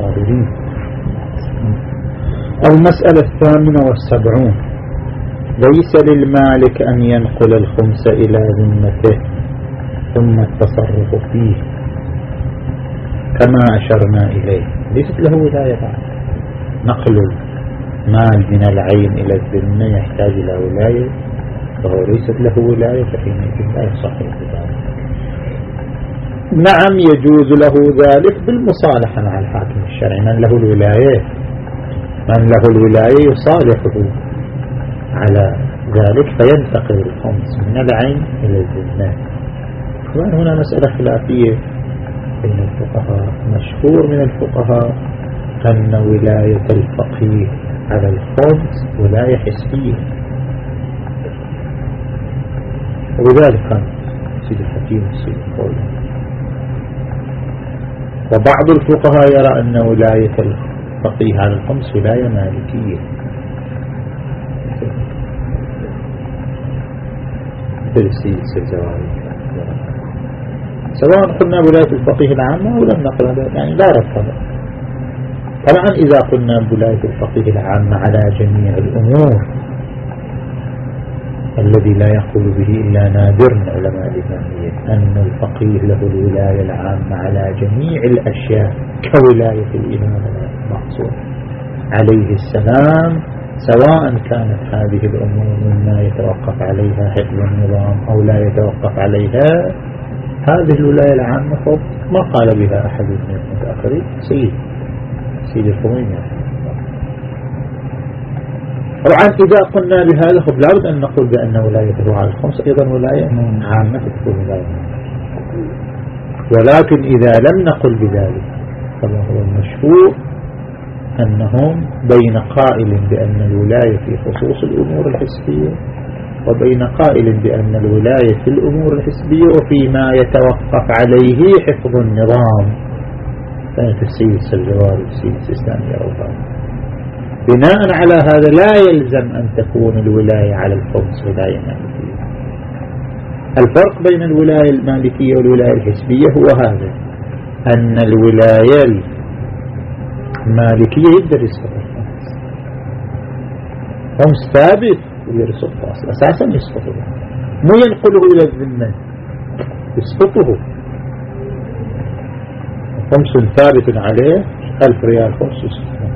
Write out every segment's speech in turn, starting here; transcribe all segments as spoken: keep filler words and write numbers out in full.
الصابرين. المسألة الثامنة والسبعون: ليس للمالك أن ينقل الخمس إلى ذمته ثم التصرف فيه كما أشرنا إليه. ليست له ولاية بعد. نقل المال من العين إلى الذمة يحتاج إلى ولاية، وهو ليست له ولاية، فحينئذ لا يصح ذلك. نعم يجوز له ذلك بالمصالحة مع الحاكم الشرعي. من له الولاية من له الولاية يصالحه على ذلك فينتقل الخمس من العين إلى الذمة. هنا مسألة خلافية بين الفقهاء. مشهور من الفقهاء أن ولاية الفقيه على الخمس ولاية حسبية، وبذلك كان سيد الحكيم السيد القولي. وبعض الفقهاء يرى أن ولاية الفقيه على الخمس ولاية مالكية، مثل السيد السيزواري. سواء قلنا ولاية الفقيه العامة أو لم نقل هذا، يعني لا ربط. طبعا إذا قلنا ولاية الفقيه العامة على جميع الأمور الذي لا يقول به إلا نادر من علماء الإمامية أن الفقيه له الولاية العامة على جميع الأشياء كولاية الإمام المعصوم عليه السلام، سواء كانت هذه الأمور مما يتوقف عليها حفظ النظام أو لا يتوقف عليها. هذه الولاية العامة فوق ما قال بها أحد من المتأخرين سيد سيد الخميني. طبعا إذا قلنا بهذا خب لابد أن نقول بأن ولايته على الخمس أيضا ولاية عامة تكون ولاية، ولكن إذا لم نقل بذلك فما هو المشهور أنهم بين قائل بأن الولاية في خصوص الأمور الحسبية وبين قائل بأن الولاية في الأمور الحسبية وفيما يتوقف عليه حفظ النظام. كانت السيد السجواري والسيد السيستاني يرون. بناء على هذا لا يلزم أن تكون الولاية على الخمس ولاية مالكية. الفرق بين الولاية المالكية والولاية الحسبية هو هذا، أن الولاية المالكية يقدر يسقط الخمس، خمس ثابت يرسل فاصل أساسا يسقطه، مو ينقله إلى الذمة، يسقطه. خمس ثابت عليه ألف ريال خمس يسقطه.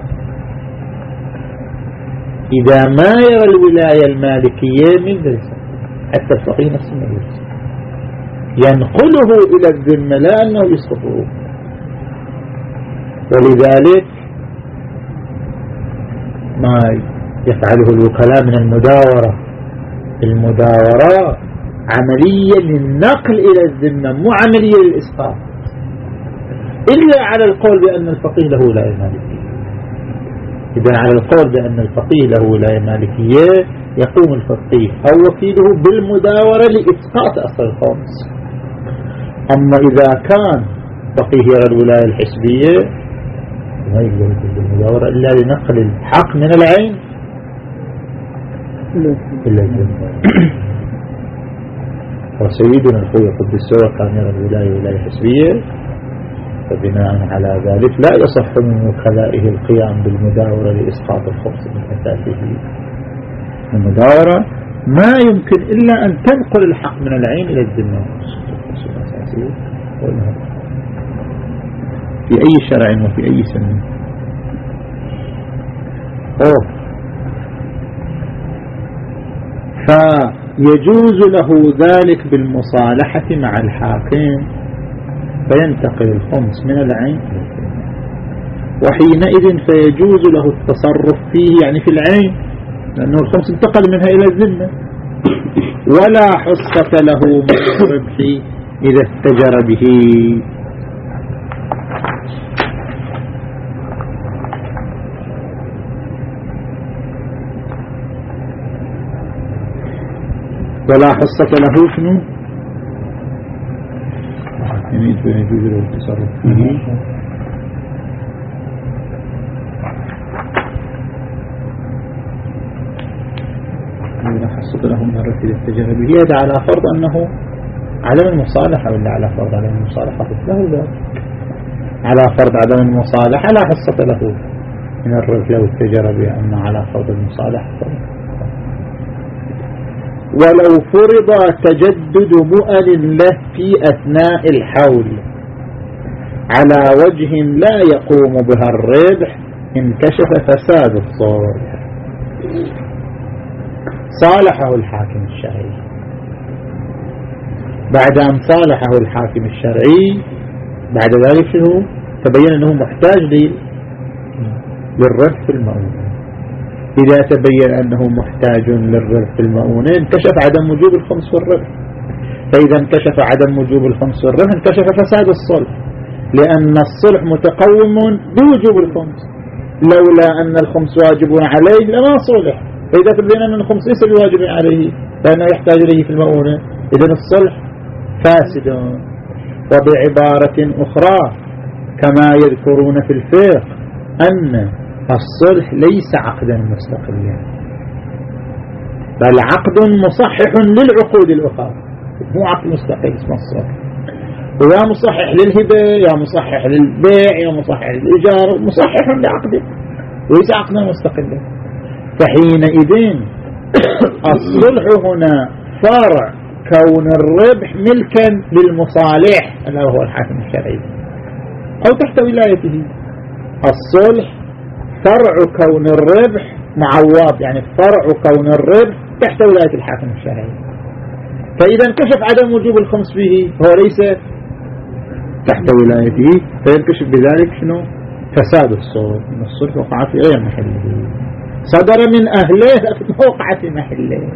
إذا ما يرى الولاية المالكية من ذلك حتى الفقيه نفسه ما يرسل، ينقله إلى الذمة لا أنه يسقطه. ولذلك ما يفعله الوكلاء من المداورة، المداورة عملية للنقل إلى الذمة مو عملية للإسقاط، إلا على القول بأن الفقيه له ولاية مالكية. إذا على القول بأن الفقيه له ولاية مالكية يقوم الفقيه أو وكيله بالمداورة لإسقاط أصل الخمس. أما إذا كان فقيه يرى الولاية الحسبية ما يقدر يكون بالمداورة إلا لنقل الحق من العين إلا الذمة. وسيدنا الخوي قدس السورة كان يرى الولاية ولاية حسبية، فبناء على ذلك لا يصح من وكلائه القيام بالمداورة لإسقاط الخمس من أساسه. المداورة ما يمكن إلا أن تنقل الحق من العين إلى الذمة في أي شرع وفي أي سنة. أوه. فيجوز له ذلك بالمصالحة مع الحاكم فينتقل الخمس من العين، وحينئذ فيجوز له التصرف فيه يعني في العين، لأنه الخمس انتقل منها إلى الذمة، ولا حصة له من الربح إذا استجر به. ولا حصة له شنو يعني يجوز له التصرف فيه ولا حصة له من الربح إذا استجر به. هذا على فرض أنه على المصالحة، ولا على فرض على المصالحة له ذلك. على فرض عدم المصالحة لا حصة له من الربح لو اتجر به، أما على فرض المصالحة. ولو فرض تجدد مؤن له في أثناء الحول على وجه لا يقوم بها الربح انكشف فساد الصلح. صالحه الحاكم الشرعي، بعد أن صالحه الحاكم الشرعي بعد ذلك شنو؟ تبين أنه محتاج للربح في المؤونة. إذا تبين أنه محتاج للربح في المؤونة انكشف عدم وجوب الخمس والربح، فإذا انكشف عدم وجوب الخمس والربح انكشف فساد الصلح، لأن الصلح متقوم بوجوب الخمس، لولا أن الخمس واجب عليه لما صلح. فإذا تبين أن الخمس ليس بواجب عليه لأنه يحتاج إليه في المؤونة، إذن الصلح فاسد. وبعبارة أخرى كما يذكرون في الفقه أن الصلح ليس عقدا مستقلا، بل عقد مصحح للعقود الأخرى، مو عقد مستقل اسمه الصلح، ويا مصحح للهبة يا مصحح للبيع يا مصحح للإيجار، مصحح لعقده وليس عقدا مستقلا. فحينئذ الصلح هنا فرع كون الربح ملكا للمصالح اللي هو الحاكم الشرعي أو تحت ولايته. الصلح فرع كون الربح معوض، يعني فرع كون الربح تحت ولاية الحاكم الشرعي. فإذا انكشف عدم وجوب الخمس به هو ليس تحت ولايته، فينكشف بذلك شنو؟ فساد الصلح، من الصلح وقع في غير محله، صدر من أهله لكن وقع في محله.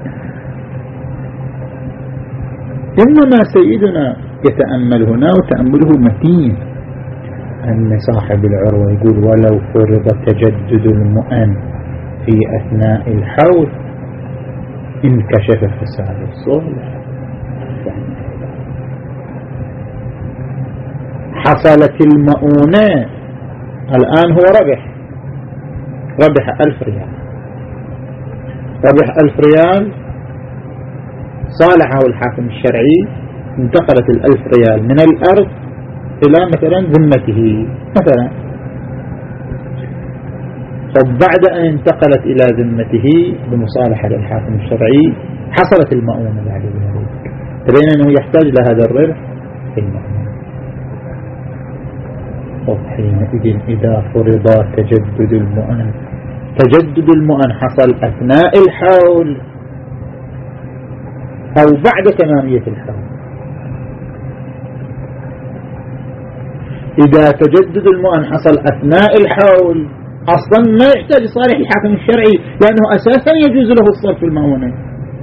إنما سيدنا يتأمل هنا وتأمله متين أن صاحب العروة يقول ولو فرض تجدد المؤن في أثناء الحول انكشف فساد الصلح. حصلت المؤونة الآن هو ربح ربح ألف ريال، ربح ألف ريال، صالحه الحاكم الشرعي، انتقلت الألف ريال من الأرض إلى مثلا ذمته مثلا. فبعد أن انتقلت إلى ذمته بمصالحة للحاكم الشرعي حصلت المؤونة بعد ذلك، تبين أنه يحتاج لهذا الربح في المؤونة. وحينئذ إذا فرض تجدد المؤن، تجدد المؤن حصل أثناء الحول أو بعد تمامية الحول. إذا تجدد المؤن حصل أثناء الحول أصلا ما يحتاج صالح الحاكم الشرعي، لأنه أساسا يجوز له الصرف في المؤونة.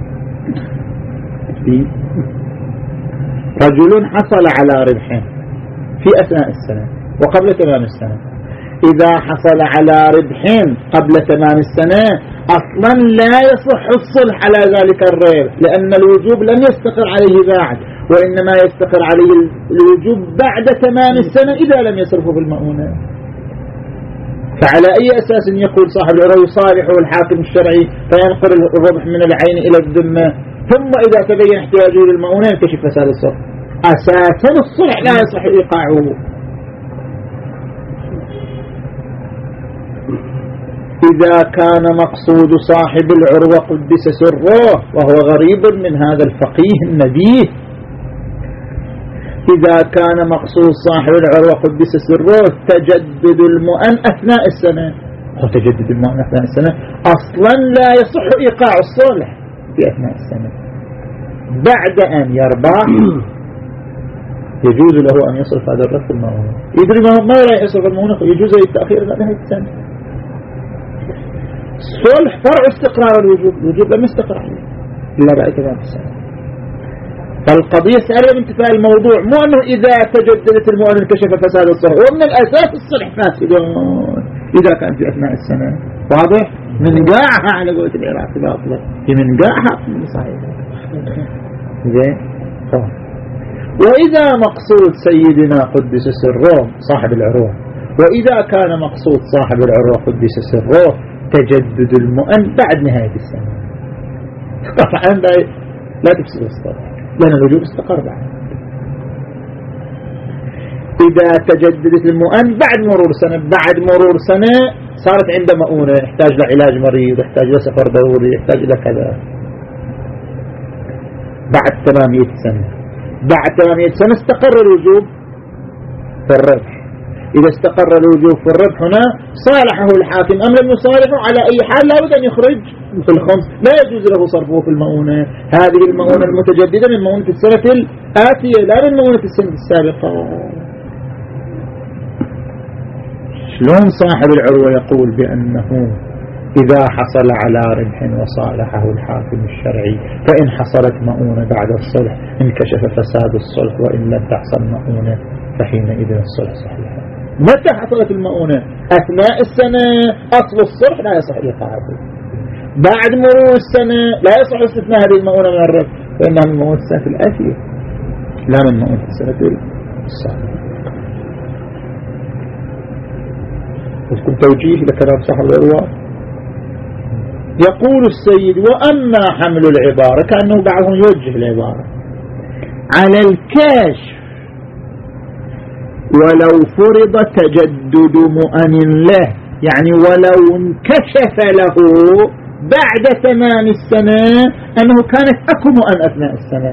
رجل حصل على ربح في أثناء السنة وقبل تمام السنة، إذا حصل على ربح قبل تمام السنة أصلا لا يصح الصلح على ذلك الربح، لأن الوجوب لم يستقر عليه بعد، وإنما يستقر عليه الوجوب بعد تمام السنة إذا لم يصرفه في المؤونة. فعلى أي أساس يقول صاحب العروة يصالحه الحاكم الشرعي فينقل الربح من العين إلى الذمة، ثم إذا تبين احتياجه للمؤونة ينكشف فساد الصلح؟ أساسا الصلح لا يصح إيقاعه. إذا كان مقصود صاحب العروة قدس سره، وهو غريب من هذا الفقيه النبيه، إذا كان مقصود صاحب العروة قدس سره تجدد المؤن أثناء السنة، وتجدد المؤن أثناء السنة أصلا لا يصح إيقاع الصلح في أثناء السنة. بعد أن يربح يجوز له أن يصرف هذا الربح المؤونة، يدري ما لا يصرف المؤونة يجوز التأخير إلى نهاية السنة. الصلح فرع استقرار الوجوب، الوجوب لم يستقر عليه إلا بعد تمام السنة. فالقضية سألة بانتفاء الموضوع، مو أنه إذا تجددت المؤونة انكشف فساد الصلح، ومن الأساس الصلح فاسد إذا كان في أثناء السنة. واضح؟ من قاعها على قولة العراق باطلة، في من قاعها صحيح. زين. وإذا مقصود سيدنا قدس سره صاحب العروة، وإذا كان مقصود صاحب العروة قدس سره تجدد المؤن بعد نهاية السنة، طبعا لا تفسد الصلح لأن الوجوب استقر بعد. إذا تجددت المؤن بعد مرور سنة، بعد مرور سنة صارت عنده مؤونة، يحتاج لعلاج مريض، يحتاج إلى سفر دوري، يحتاج إلى كذا. بعد ثمانمئة سنة، بعد ثمانمئة سنة استقر الوجوب في الربح. إذا استقر الوجوب في الربح هنا صالحه الحاكم أم لم يصالحه، على أي حال لا بد أن يخرج في الخمس، لا يجوز له صرفه في المؤونة. هذه المؤونة المتجددة من مؤونة السنة الآتية لا من مؤونة السنة السابقة. شلون صاحب العروة يقول بأنه إذا حصل على ربح وصالحه الحاكم الشرعي، فإن حصلت مؤونة بعد الصلح انكشف فساد الصلح، وإن لم تحصل مؤونة فحينئذ الصلح صحيح. متى حصلت المؤونة؟ أثناء السنة أصل الصلح لا يصح إيقاعه. بعد مرور السنة لا يصح استثناء هذه المؤونة من الربح، فإنها من مؤونة السنة الآتية لا من مؤونة السنة السابقة. يكون توجيه لكلام صاحب العروة. يقول السيد: وأما حمل العبارة، كأنه بعضهم يوجه العبارة على الكاشف ولو فرض تجدد مؤن له، يعني ولو انكشف له بعد تمام السنة أنه كانت أكو مؤن أثناء السنة،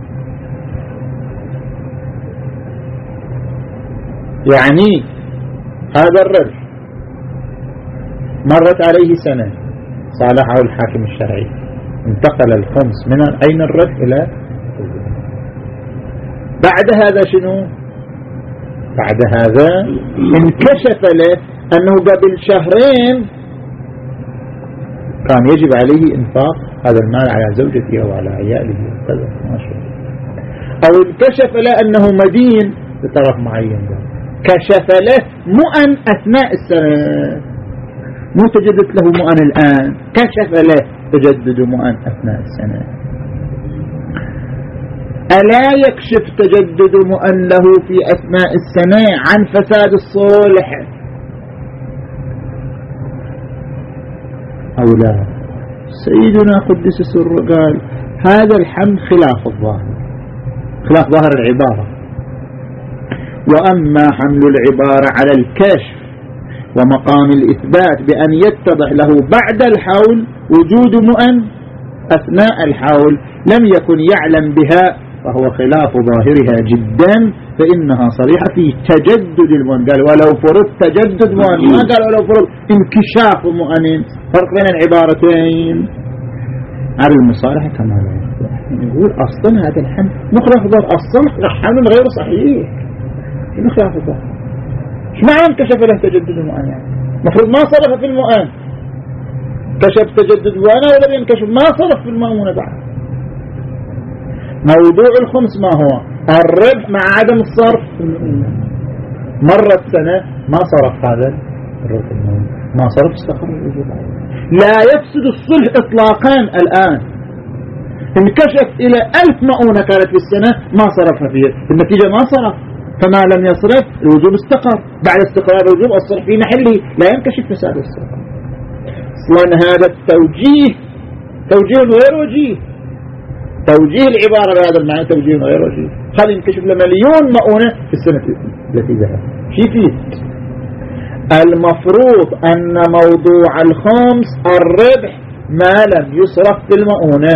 يعني هذا الربح مرت عليه سنة صالحه الحاكم الشرعي، انتقل الخمس من أين الربح إلى بعد هذا شنو؟ بعد هذا انكشف له أنه قبل شهرين كان يجب عليه إنفاق هذا المال على زوجته أو على عياله وكذا، ما شاء الله. أو انكشف له أنه مدين بطرف معين، كشف له مؤن أثناء السنة، مو تجدد له مؤن الآن، كشف له تجدد مؤن أثناء السنة. ألا يكشف تجدد مؤن له في أثناء السنة عن فساد الصلح أو لا؟ سيدنا قدس سره قال هذا الحمل خلاف الظاهر، خلاف ظاهر العبارة. وأما حمل العبارة على الكشف ومقام الإثبات بأن يتضح له بعد الحول وجود مؤن أثناء الحول لم يكن يعلم بها، فهو خلاف ظاهرها جدا، فإنها صريحة في تجدد المؤن. قال ولو فرض تجدد مؤن، ما قال ولو فرض انكشاف مؤن. فرق بين العبارتين. هذه المصالحة كما لا يقول أصلا هذا الحمل مخلاف ظاهر، أصلا حمل غير صحيح، مخلاف ظاهر. ايش معنى انكشف له تجدد المؤن؟ يعني مفروض ما صرف في المؤن، كشف تجدد المؤن ولا ينكشف ما صرف في المؤونة بعد. موضوع الخمس ما هو؟ الربح مع عدم الصرف. مرت سنة ما صرف هذا الربح، ما صرف استقر الوجوب. لا يفسد الصلح اطلاقا. الآن انكشف الى ألف مؤونة كانت في السنة ما صرفها فيها، النتيجة ما صرف، فما لم يصرف الوجوب استقر. بعد استقرار الوجوب الصرف في محله، لا ينكشف فساد الصرف. اصلا هذا التوجيه توجيه غير وجيه، توجيه العبارة بهذا المعنى توجيه غير وجيه. خلي ينكشف لمليون مؤونة في السنة التي ذهب. شي فيه المفروض أن موضوع الخمس الربح ما لم يصرف في المؤونة،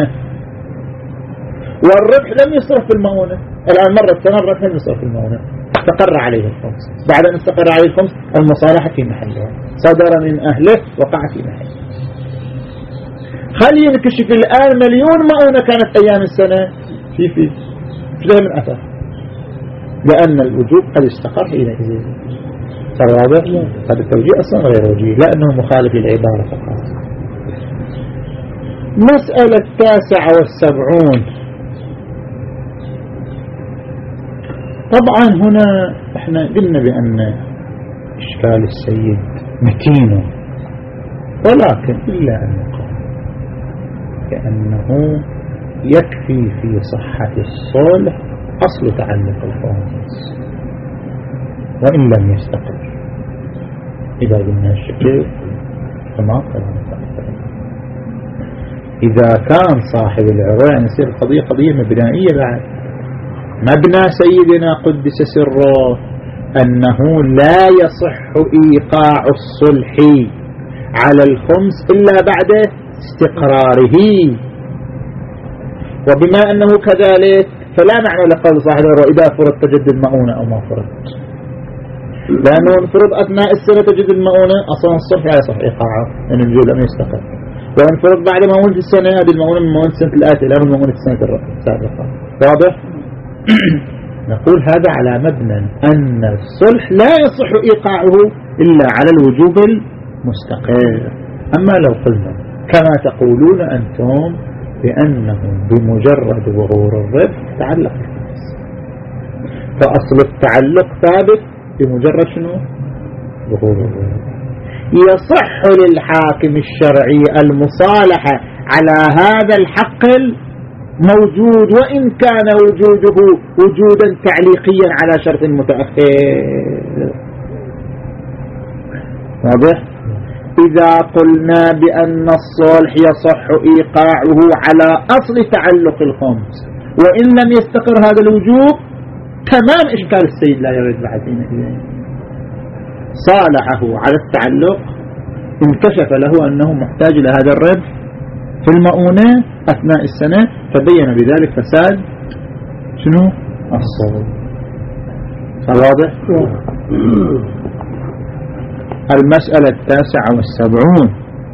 والربح لم يصرف في المؤونة. الآن مرة سنة الربح لم يصرف في المؤونة، استقر عليه الخمس. بعد أن استقر عليه الخمس المصالحة في محلها، صدر من أهله وقع في محله. خلي ينكشف الآن مليون مؤونة كانت أيام السنة في في فيه من أثر، لأن الوجوب قد استقر حينئذ. فالرابع هذا التوجيه أصلا غير وجيه، لأنه مخالف للعبارة فقط. مسألة التاسعة والسبعون. طبعا هنا احنا قلنا بأن إشكال السيد متين، ولكن إلا أن نقول بأنه يكفي في صحة الصلح أصل تعلق الخمس وإن لم يستقر. إذا قلنا الشكل فما قرأنا. إذا كان صاحب العروة يعني يصير قضية قضية مبنائية بعد، مبنى سيدنا قدس سره أنه لا يصح إيقاع الصلح على الخمس إلا بعد استقراره. وبما أنه كذلك فلا معنى لقول صاحب إذا فرض تجد المؤونة أو ما فرض، لأنه انفرض أثناء السنة تجد المؤونة أصلا الصلح لا يصح إيقاعه لأن الوجود لم يستقر، وانفرض بعد مؤونة السنة هذه المؤونة من مؤونة السنة الآتية لا من مؤونة السنة السابقة. واضح؟ نقول هذا على مبنى أن الصلح لا يصح إيقاعه إلا على الوجوب المستقر. أما لو قلنا كما تقولون أنتم بأنه بمجرد ظهور الربح تعلق الخمس، فأصل التعلق ثابت بمجرد شنو؟ ظهور الربح. يصح للحاكم الشرعي المصالحة على هذا الحق الموجود وإن كان وجوده وجودا تعليقيا على شرط متأخر. واضح؟ إذا قلنا بأن الصلح يصح إيقاعه على أصل تعلق الخمس وإن لم يستقر هذا الوجوب تمام إشكال السيد لا يرد بعدين إليه. صالحه على التعلق، انكشف له أنه محتاج إلى هذا الربح في المؤونة أثناء السنة، فبين بذلك فساد شنو؟ الصلح. واضح؟ المسألة التاسعة والسبعون: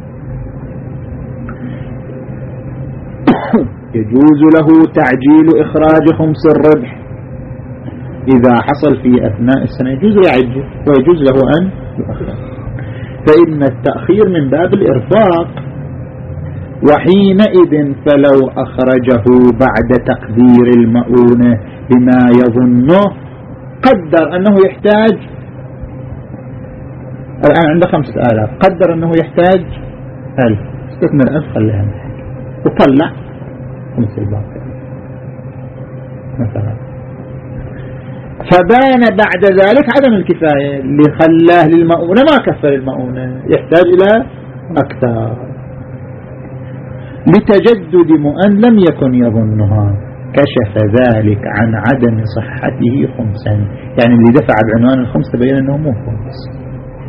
يجوز له تعجيل إخراج خمس الربح إذا حصل في أثناء السنة، يجوز يعجل ويجوز له أن يؤخر، فإن التأخير من باب الإرفاق، وحينئذ فلو أخرجه بعد تقدير المؤونة بما يظنه، قدر أنه يحتاج الآن عنده خمسة آلاف، قدر أنه يحتاج ألف، استثنى الألف خليها وطلع خمس الباقي مثلا، فبان بعد ذلك عدم الكفاية اللي خلاه للمؤونة ما كفى للمؤونة، يحتاج إلى أكثر لتجدد مؤن لم يكن يظنها، كشف ذلك عن عدم صحته خمسا، يعني اللي دفع بعنوان الخمس تبين أنه مو خمس،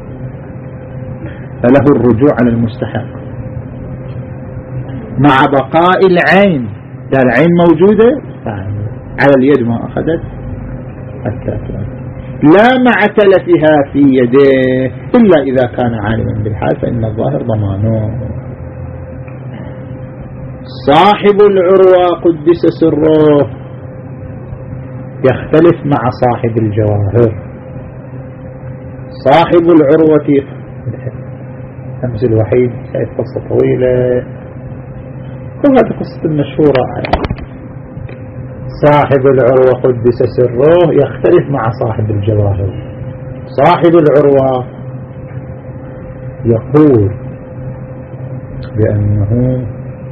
فله الرجوع على المستحق مع بقاء العين. لا العين موجودة على اليد ما أخذت التأكيد، لا مع تلفها في يده إلا إذا كان عالما بالحال فإن الظاهر ضمانه. صاحب العروة قدس سره يختلف مع صاحب الجواهر. صاحب العروة أمس الوحيد كانت قصة طويلة، وهذه قصة مشهورة. صاحب العروة قدس سره يختلف مع صاحب الجواهر. صاحب العروة يقول بأنه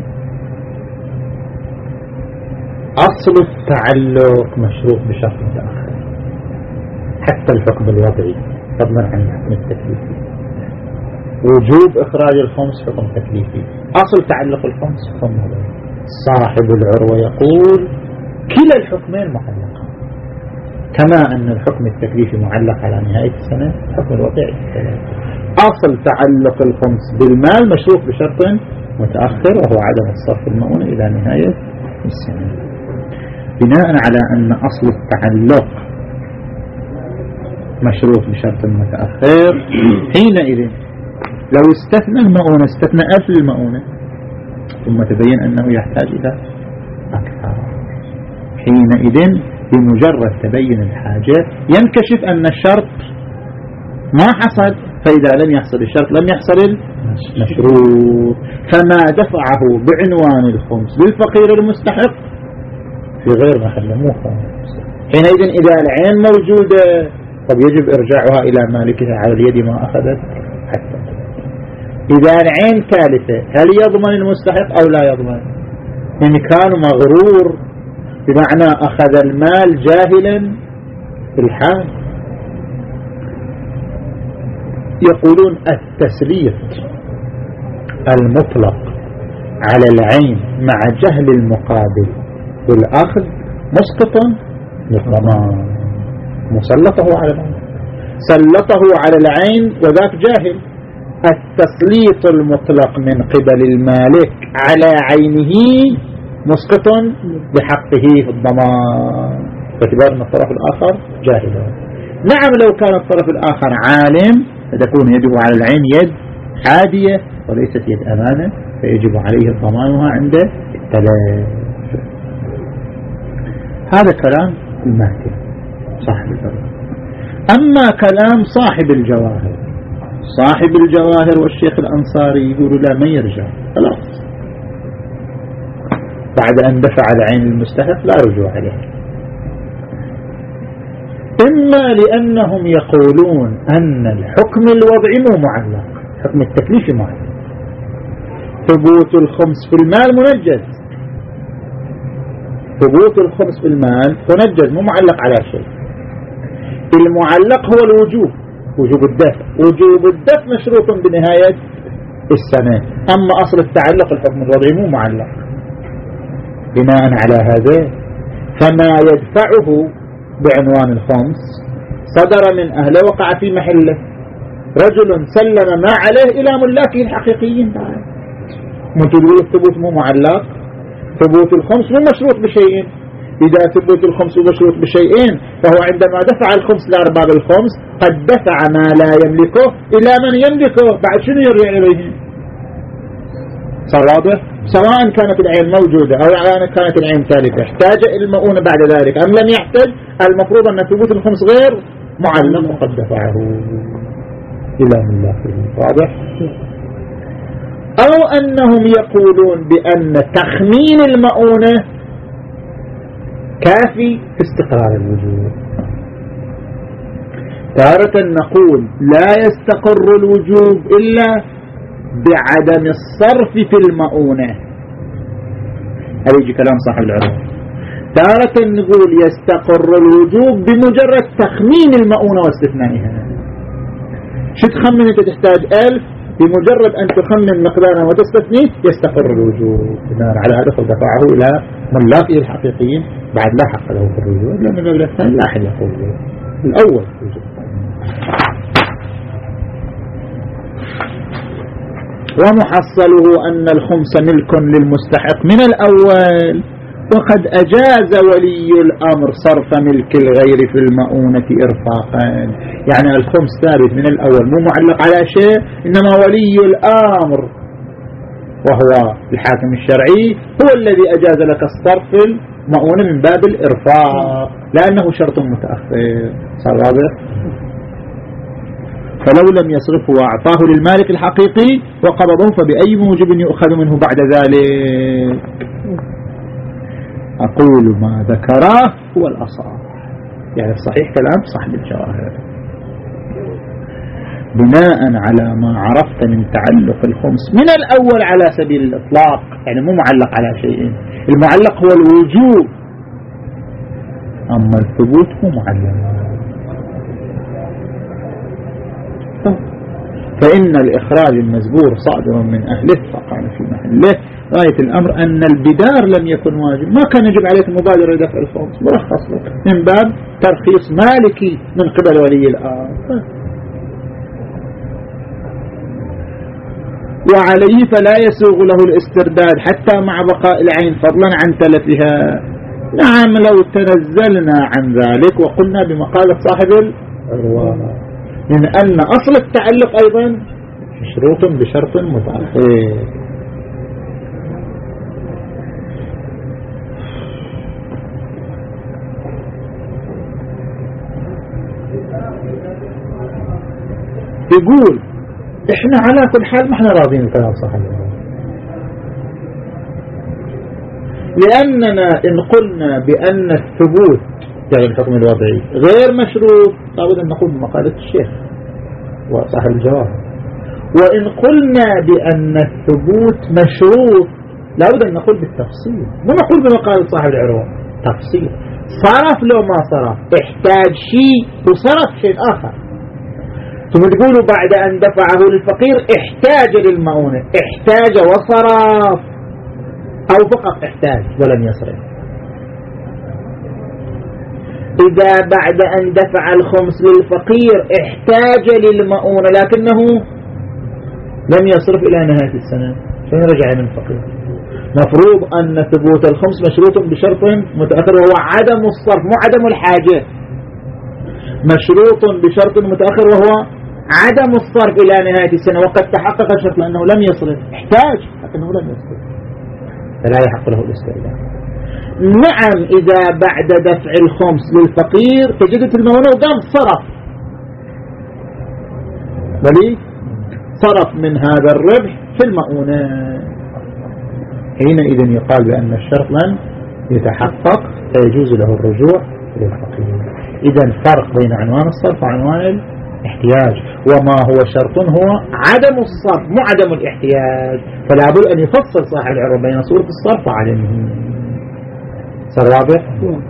أصل التعلق مشروط بشرط متأخر حتى الحكم الوضعي فضلا عن الحكم التكليفي. وجوب إخراج الخمس حكم تكليفي، أصل تعلق الخمس حكم وضعي. صاحب العروة يقول كلا الحكمين معلقة، كما أن الحكم التكليفي معلق على نهاية السنة، الحكم الوضعي أصل تعلق الخمس بالمال مشروط بشرط متأخر وهو عدم الصرف المؤونة إلى نهاية السنة. بناء على أن أصل التعلق مشروط بشرط متأخر، حينئذ لو استثنى المؤونة استثنى ألف المؤونة ثم تبين أنه يحتاج إلى أكثر، حينئذ بمجرد تبين الحاجة ينكشف أن الشرط ما حصل، فإذا لم يحصل الشرط لم يحصل المشروط، فما دفعه بعنوان الخمس بالفقير المستحق في غير محل مو خمس. حينئذ إذا العين موجودة طب يجب إرجاعها إلى مالكها على اليد ما أخذت حتى. إذا العين ثالثة هل يضمن المستحق أو لا يضمن؟ إن كان مغرور بمعنى أخذ المال جاهلا بالحال. يقولون التسليط المطلق على العين مع جهل المقابل والأخذ مسقط للضمان، مسلطه على العين. سلطه على العين وذاك جاهل. التسليط المطلق من قبل المالك على عينه مسقط بحقه في الضمان باعتبار أن الطرف الآخر جاهل. نعم لو كان الطرف الآخر عالم فتكون يده على العين يد عادية وليست يد أمانة فيجب عليه ضمانها عند التلف. هذا كلام الماتن صاحب الجواهر. أما كلام صاحب الجواهر، صاحب الجواهر والشيخ الأنصاري يقول لا ما يرجع خلاص بعد أن دفع العين المستحق لا رجوع عليه. إما لأنهم يقولون أن الحكم الوضعي مو معلق، حكم التكليف معلق، ثبوت الخمس في المال منجز، ثبوت الخمس في المال منجز مو معلق على شيء. المعلق هو الوجوب، وجوب الدفع، وجوب الدفع مشروط بنهاية السنة. أما أصل التعلق الحكم الوضعي مو معلق. بناء على هذا فما يدفعه بعنوان الخمس صدر من أهله وقع في محله. رجل سلم ما عليه إلى ملاكه الحقيقيين. من تقول الثبوت مو معلق، ثبوت الخمس مو مشروط بشيء. إذا ثبوت الخمس مشروط بشيئين فهو عندما دفع الخمس لأرباب الخمس قد دفع ما لا يملكه إلى من يملكه، بعد شنو يرجع إليه؟ صار واضح؟ سواء كانت العين موجودة أو كانت العين ثالثة احتاج المؤونة بعد ذلك أم لم يحتاج، المفروض أن ثبوت الخمس غير معلق وقد دفعه إلى ملاكه. واضح؟ أو أنهم يقولون بأن تخمين المؤونة كافي في استقرار الوجوب. تارة نقول لا يستقر الوجوب إلا بعدم الصرف في المؤونة، هذا يجي كلام صاحب العروة. تارة نقول يستقر الوجوب بمجرد تخمين المؤونة واستثنائها. شو تخمن أنت تحتاج ألف، بمجرد أن تخمن مقدارا وتستثنيه يستقر الوجوب. بناء على هذا فدفعه إلى ملاكه الحقيقيين بعد لا حق له في الوجوب، لأن المبلغ الثاني لا حل له الأول وجوب. ومحصله أن الخمس ملك للمستحق من الأول، وقد أجاز ولي الأمر صرف ملك الغير في المؤونة إرفاقا. يعني الخمس ثابت من الأول مو معلق على شيء، إنما ولي الأمر وهو الحاكم الشرعي هو الذي أجاز لك الصرف في المؤونة من باب الإرفاق لأنه شرط متأخر. صار واضح؟ فلو لم يصرفه وأعطاه للمالك الحقيقي وقبضه فبأي موجب يؤخذ منه بعد ذلك؟ أقول ما ذكره هو الأصح، يعني الصحيح كلام صاحب الجواهر. بناء على ما عرفت من تعلق الخمس من الأول على سبيل الإطلاق، يعني مو معلق على شيء، المعلق هو الوجوب، أما الثبوت هو معلق. فإن الإخراج المزبور صادر من أهله فقال في محله. غاية الأمر أن البدار لم يكن واجب، ما كان يجب عليك مبادرة دفع الخمس، مرخص لك من باب ترخيص مالكي من قبل ولي الأمر. وعليه فلا يسوغ له الاسترداد حتى مع بقاء العين فضلا عن تلفها. نعم لو تنزلنا عن ذلك وقلنا بمقالة صاحب العروة من أن أصل التعلق أيضا مشروط بشرط متأخر. يقول احنا على كل حال ما احنا راضين بكلام صاحب العروة، لأننا إن قلنا بأن الثبوت يعني الحكم الوضعي غير مشروط لابد أن نقول بمقالة الشيخ وصاحب الجواهر، وإن قلنا بأن الثبوت مشروط لابد أن نقول بالتفصيل، مو نقول بمقالة صاحب العروة تفصيل. صرف لو ما صرف، احتاج شيء وصرف شيء آخر. ثم تقولوا بعد أن دفعه للفقير احتاج للمؤونة، احتاج وصرف، أو فقط احتاج ولم يصرف. إذا بعد أن دفع الخمس للفقير احتاج للمؤونة لكنه لم يصرف إلى نهاية السنة، فين رجع من الفقير؟ مفروض أن ثبوت الخمس مشروط بشرط متأخر وهو عدم الصرف، مو عدم الحاجة، مشروط بشرط متأخر وهو عدم الصرف إلى نهاية السنة، وقد تحقق الشرط لأنه لم يصرف، احتاج لكنه لم يصرف، فلا يحق له الاستئذان. نعم إذا بعد دفع الخمس للفقير تجدت المؤونة وقام صرف، ولي صرف من هذا الربح في المؤونة، حينئذ يقال بأن الشرط لن يتحقق فيجوز له الرجوع للفقير. إذن فرق بين عنوان الصرف وعنوان الاحتياج، وما هو شرط هو عدم الصرف مو عدم الاحتياج، فلا بد أن يفصل صاحب العرب بين صورة الصرف وعدمه. صار واضح؟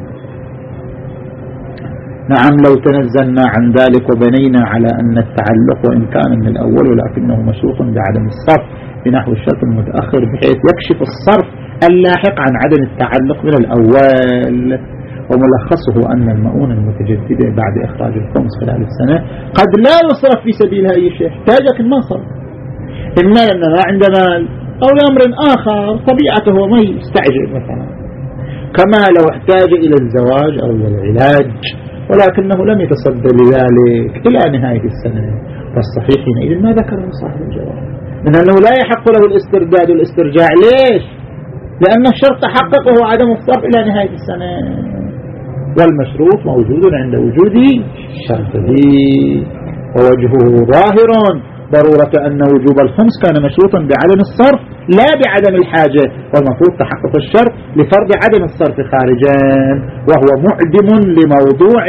نعم لو تنزلنا عن ذلك وبنينا على أن التعلق وإن كان من الأول ولكنه مشروط بعدم الصرف بنحو الشرط المتأخر بحيث يكشف الصرف اللاحق عن عدم التعلق من الأول، وملخصه أن المؤونة المتجددة بعد إخراج الخمس خلال السنة قد لا يصرف في سبيلها أي شيء، احتاج لكن ما صرف، إما لأنه ما عنده مال أو لأمر آخر طبيعته ما يستعجل مثلا، كما لو احتاج إلى الزواج أو إلى العلاج ولكنه لم يتصدر لذلك إلى نهاية السنة، فالصحيح حينئذ ما ذكره صاحب الجواب من أنه لا يحق له الاسترداد والاسترجاع. ليش؟ لأن الشرط تحقق وهو عدم الصرف إلى نهاية السنة، والمشروط موجود عند وجود شرطه، ووجهه ظاهر ضرورة أن وجوب الخمس كان مشروطا بعدم الصرف لا بعدم الحاجة، والمفروض تحقق الشرط لفرض عدم الصرف خارجا، وهو معدم لموضوع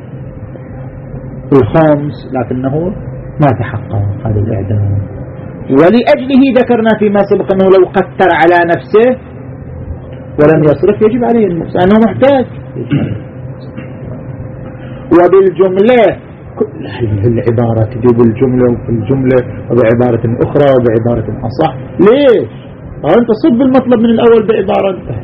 الخمس لكنه ما تحقق هذا الإعدام. ولأجله ذكرنا فيما سبق أنه لو قتر على نفسه ولم يصرف يجب عليه النفس أنه محتاج. وبالجملة كل هذه العبارة تجيب الجملة وفي الجملة وبعبارة أخرى وبعبارة أصح. ليش؟ أنت صب المطلب من الأول بعبارة انتهت.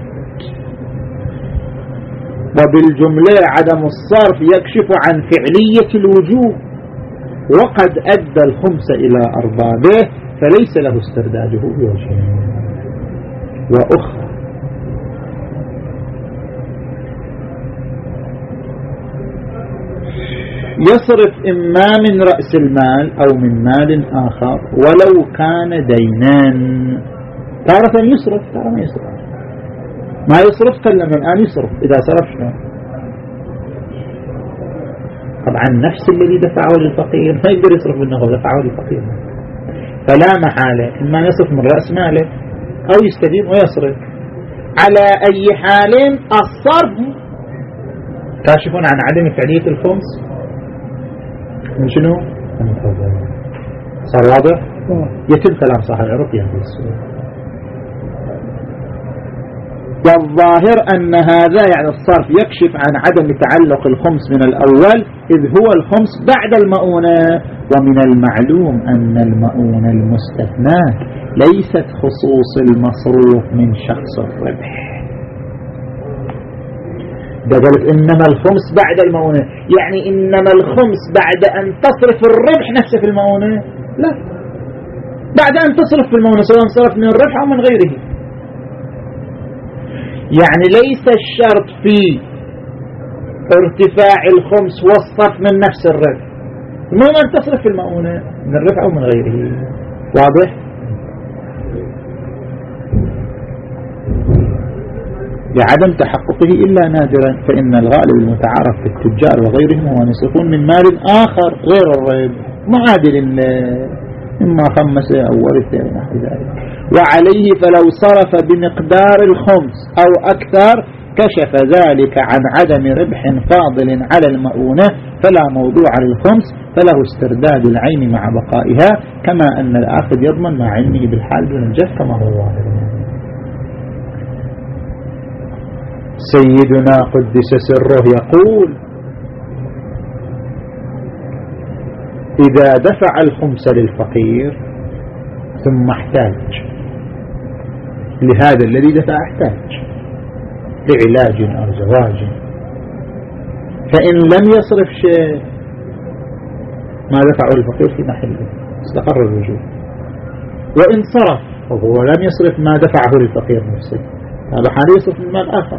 وبالجملة عدم الصرف يكشف عن فعلية الوجوب وقد أدى الخمس إلى أربابه فليس له استرداده بوجه. وأخرى يصرف إما من رأس المال أو من مال آخر ولو كان دينان، تارة يصرف تارة ما يصرف، ما يصرف كلا من الآن يصرف إذا صرف شنو؟ طبعا نفس الذي دفعه للفقير ما يقدر يصرف منه دفعه للفقير، فلا محالة إما يصرف من رأس ماله أو يستدين ويصرف. على أي حال الصرف كاشف عن عدم فعلية الخمس من شنو؟ صار واضح؟ يتم كلام صاحب العرب يعني السؤال. والظاهر أن هذا يعني الصرف يكشف عن عدم تعلق الخمس من الأول إذ هو الخمس بعد المؤونة، ومن المعلوم أن المؤونة المستثناة ليست خصوص المصروف من شخص الربح. قالت إنما الخمس بعد المؤونة، يعني إنما الخمس بعد أن تصرف الربح نفسه في المؤونة؟ لا، بعد أن تصرف في المؤونة سواء صرف من الربح أو من غيره. يعني ليس الشرط في ارتفاع الخمس والصرف من نفس الربح، المهم أن تصرف في المؤونة من الربح أو من غيره. واضح؟ لعدم تحققه إلا نادرا، فإن الغالب المتعارف في التجار وغيرهم هو أن يصرفون من مال آخر غير الربح معادل إما خمسة أو ورثة ونحو ذلك، وعليه فلو صرف بمقدار الخمس أو أكثر كشف ذلك عن عدم ربح فاضل على المؤونة فلا موضوع للخمس، فله استرداد العين مع بقائها، كما أن الآخذ يضمن مع علمه بالحال دون الجهل كما هو ظاهر. سيدنا قدس سره يقول: إذا دفع الخمس للفقير ثم احتاج لهذا الذي دفع، احتاج لعلاج أو زواج، فإن لم يصرف شيء ما دفعه الفقير في محله استقر الوجوب. وإن صرف وهو لم يصرف ما دفعه للفقير نفسه هذا حال يصرف من مال آخر،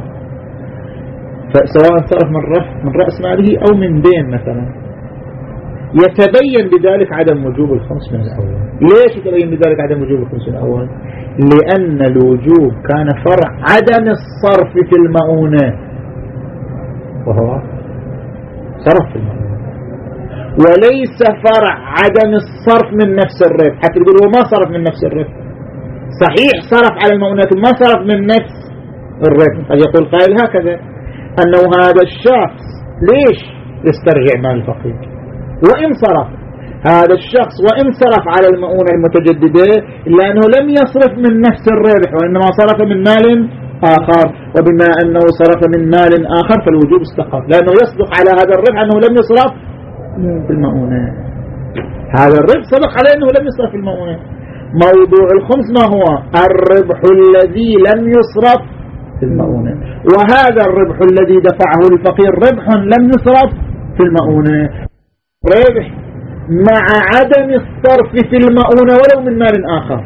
فسواء صرف من, من رأس ماله أو من دين مثلا يتبين بذلك عدم وجوب الخمس من الأول. ليش يتبين بذلك عدم وجوب الخمس من الأول؟ لأن الوجوب كان فرع عدم الصرف في المؤونة وهو صرف في المؤونة، وليس فرع عدم الصرف من نفس الربح. حتى يقول هو ما صرف من نفس الربح، صحيح صرف على المؤونات ما صرف من نفس الربح. قد يقول قائل هكذا أنه هذا الشخص ليش يسترجع مال الفقير؟ وإن صرف هذا الشخص وإن صرف على المؤونة المتجددة لأنه لم يصرف من نفس الربح وإنما صرف من مال آخر، وبما أنه صرف من مال آخر فالوجوب استقر، لأنه يصدق على هذا الربح أنه لم يصرف في المؤونة. هذا الربح صدق على أنه لم يصرف في المؤونة. موضوع الخمس ما هو؟ الربح الذي لم يصرف في المؤونة، وهذا الربح الذي دفعه الفقير ربح لم يصرف في المؤونة، ربح مع عدم الصرف في المؤونة ولو من مال آخر.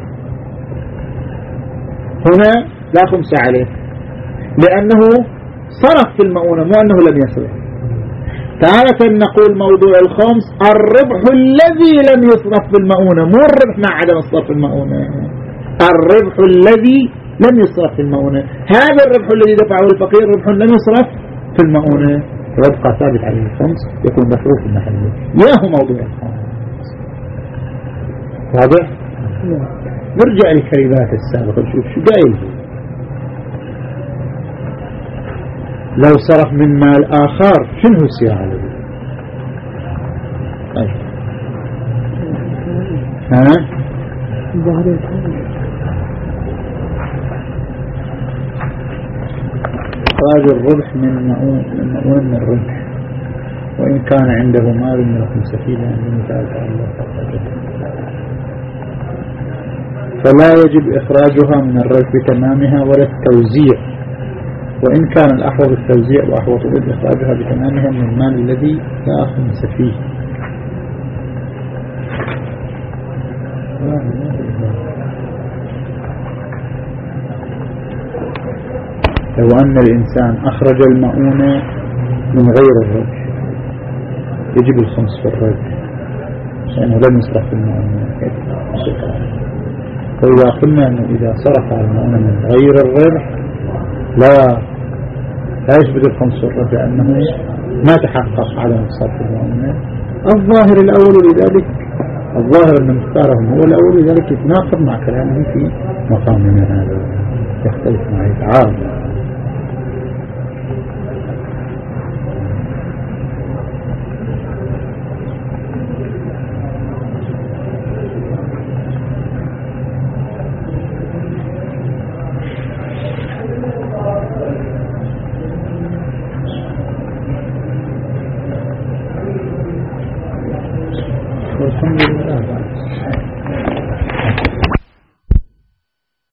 هنا لا خمس عليه لأنه صرف في المؤونة مو أنه لم يصرف. تارة نقول موضوع الخمس الربح الذي لم يصرف في المؤونة، مو الربح مع عدم الصرف في المؤونة، الربح الذي لم يصرف في المؤونة. هذا الربح الذي دفعه الفقير ربح لم يصرف في المؤونة ويبقى ثابت عليه الخمس، يكون مصروف في محله. يا هو موضوع الخمس واضح؟ نرجع للكلمات السابقة نشوف شو قايل. لو صرف من مال آخر شنو يصير عليه؟ طيب ها إخراج الربح من مؤون من مؤون من الربح وإن كان عنده مال من الخمسة فيه لأنه تعالى الله فلا يجب إخراجها من الربح بتمامها ولا التوزيع، وإن كان الأحوط التوزيع وأحوط إخراجها بتمامها من المال الذي لا خمس فيه. لو أن الإنسان أخرج المؤونة من غير الربح يجب الخمس في الربح لأنه لم يصرف في المؤونة. فإذا قلنا أنه إذا صرف على المؤونة من غير الربح لا لا يثبت الخمس في الربح لأنه ما تحقق عدم الصرف في المؤونة. الظاهر الأول لذلك الظاهر أن مختارهم هو الأول لذلك يتناقض مع كلامه في مقامنا هذا، يختلف معه يتعارض. الحمد لله.